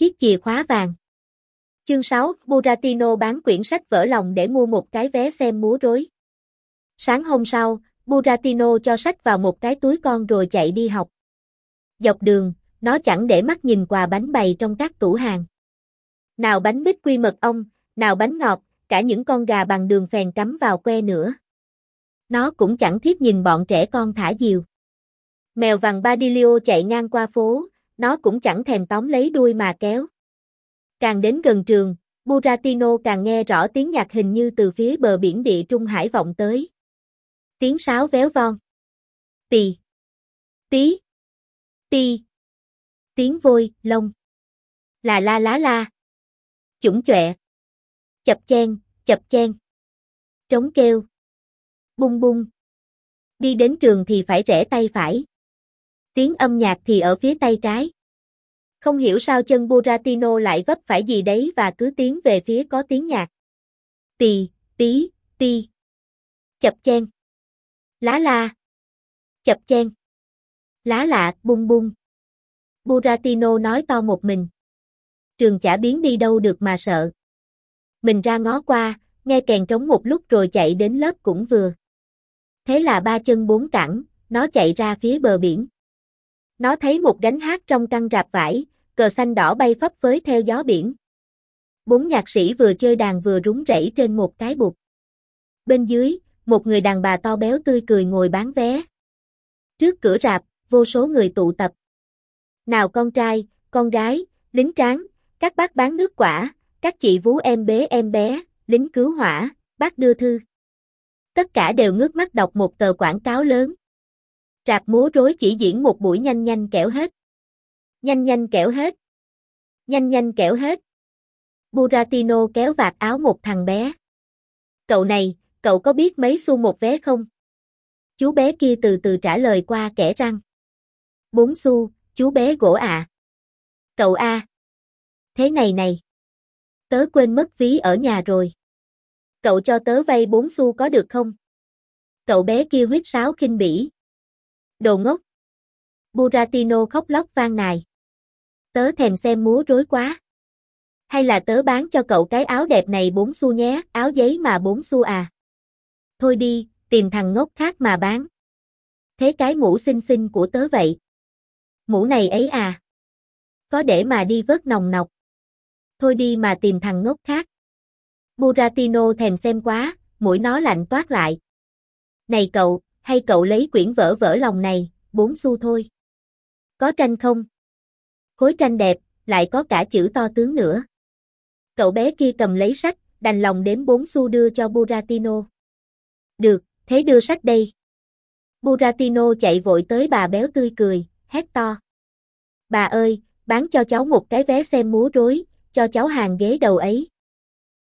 chiếc chìa khóa vàng. Chương 6, Buratino bán quyển sách vỡ lòng để mua một cái vé xem múa rối. Sáng hôm sau, Buratino cho sách vào một cái túi con rồi chạy đi học. Dọc đường, nó chẳng để mắt nhìn quà bánh bày trong các tủ hàng. Nào bánh bích quy mật ong, nào bánh ngọt, cả những con gà bằng đường phèn cắm vào que nữa. Nó cũng chẳng thiết nhìn bọn trẻ con thả diều. Mèo vàng Badilio chạy ngang qua phố, nó cũng chẳng thèm tóm lấy đuôi mà kéo. Càng đến gần trường, Buratino càng nghe rõ tiếng nhạc hình như từ phía bờ biển Địa Trung Hải vọng tới. Tiếng sáo véo von. Tì. Tí. Ti. Tiếng vôi, lông. Là la lá la. Chủng chọe. Chập chen. Trống kêu. Bung bung. Đi đến trường thì phải rẽ tay phải. Tiếng âm nhạc thì ở phía tay trái. Không hiểu sao chân Buratino lại vấp phải gì đấy và cứ tiến về phía có tiếng nhạc. Tì, tí, ti. Chập chen. Lá la. Chập chen. Lá lạ, bung bung. Buratino nói to một mình. Trường chả biến đi đâu được mà sợ. Mình ra ngó qua, nghe kèn trống một lúc rồi chạy đến lớp cũng vừa. Thế là ba chân bốn cẳng, nó chạy ra phía bờ biển. Nó thấy một gánh hát trong căn rạp vải, cờ xanh đỏ bay phấp phới theo gió biển. 4 nhạc sĩ vừa chơi đàn vừa rúng rẩy trên một cái bục. Bên dưới, một người đàn bà to béo tươi cười ngồi bán vé. Trước cửa rạp, vô số người tụ tập. Nào con trai, con gái, lính tráng, các bác bán nước quả, các chị vú em bé, lính cứu hỏa, bác đưa thư. Tất cả đều ngước mắt đọc một tờ quảng cáo lớn. Rạp múa rối chỉ diễn một buổi nhanh kẻo hết. Nhanh kẻo hết. Nhanh kẻo hết. Buratino kéo vạt áo một thằng bé. Cậu này, cậu có biết mấy xu một vé không? Chú bé kia từ từ trả lời qua kẽ răng. 4 xu, chú bé gỗ ạ. Cậu a. Thế này. Tớ quên mất ví ở nhà rồi. Cậu cho tớ vay 4 xu có được không? Cậu bé kia huýt sáo khinh bỉ. Đồ ngốc. Buratino khóc lóc van nài. Tớ thèm xem múa rối quá. Hay là tớ bán cho cậu cái áo đẹp này 4 xu nhé, áo giấy mà 4 xu à. Thôi đi, tìm thằng ngốc khác mà bán. Thế cái mũ xinh xinh của tớ vậy. Mũ này ấy à. Có để mà đi vớt nòng nọc. Thôi đi mà tìm thằng ngốc khác. Buratino thèm xem quá, mũi nó lạnh toát lại. Này cậu, hay cậu lấy quyển vỡ lòng này, 4 xu thôi. Có tranh không? Khối tranh đẹp, lại có cả chữ to tướng nữa. Cậu bé kia cầm lấy sách, đành lòng đếm 4 xu đưa cho Buratino. Được, thế đưa sách đây. Buratino chạy vội tới bà béo tươi cười, hét to. Bà ơi, bán cho cháu một cái vé xem múa rối, cho cháu hàng ghế đầu ấy.